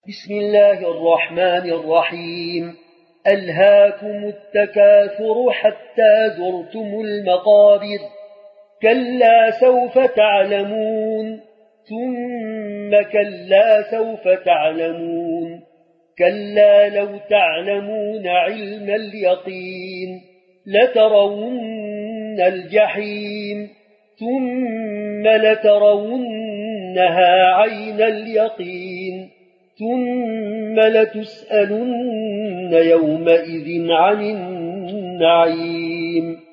بسم الله الرحمن الرحيم. ألهاكم التكاثر حتى زرتم المقابر، كلا سوف تعلمون ثم كلا سوف تعلمون، كلا لو تعلمون علم اليقين لترون الجحيم ثم لترونها عين اليقين ثم لتسألن يومئذ عن النعيم.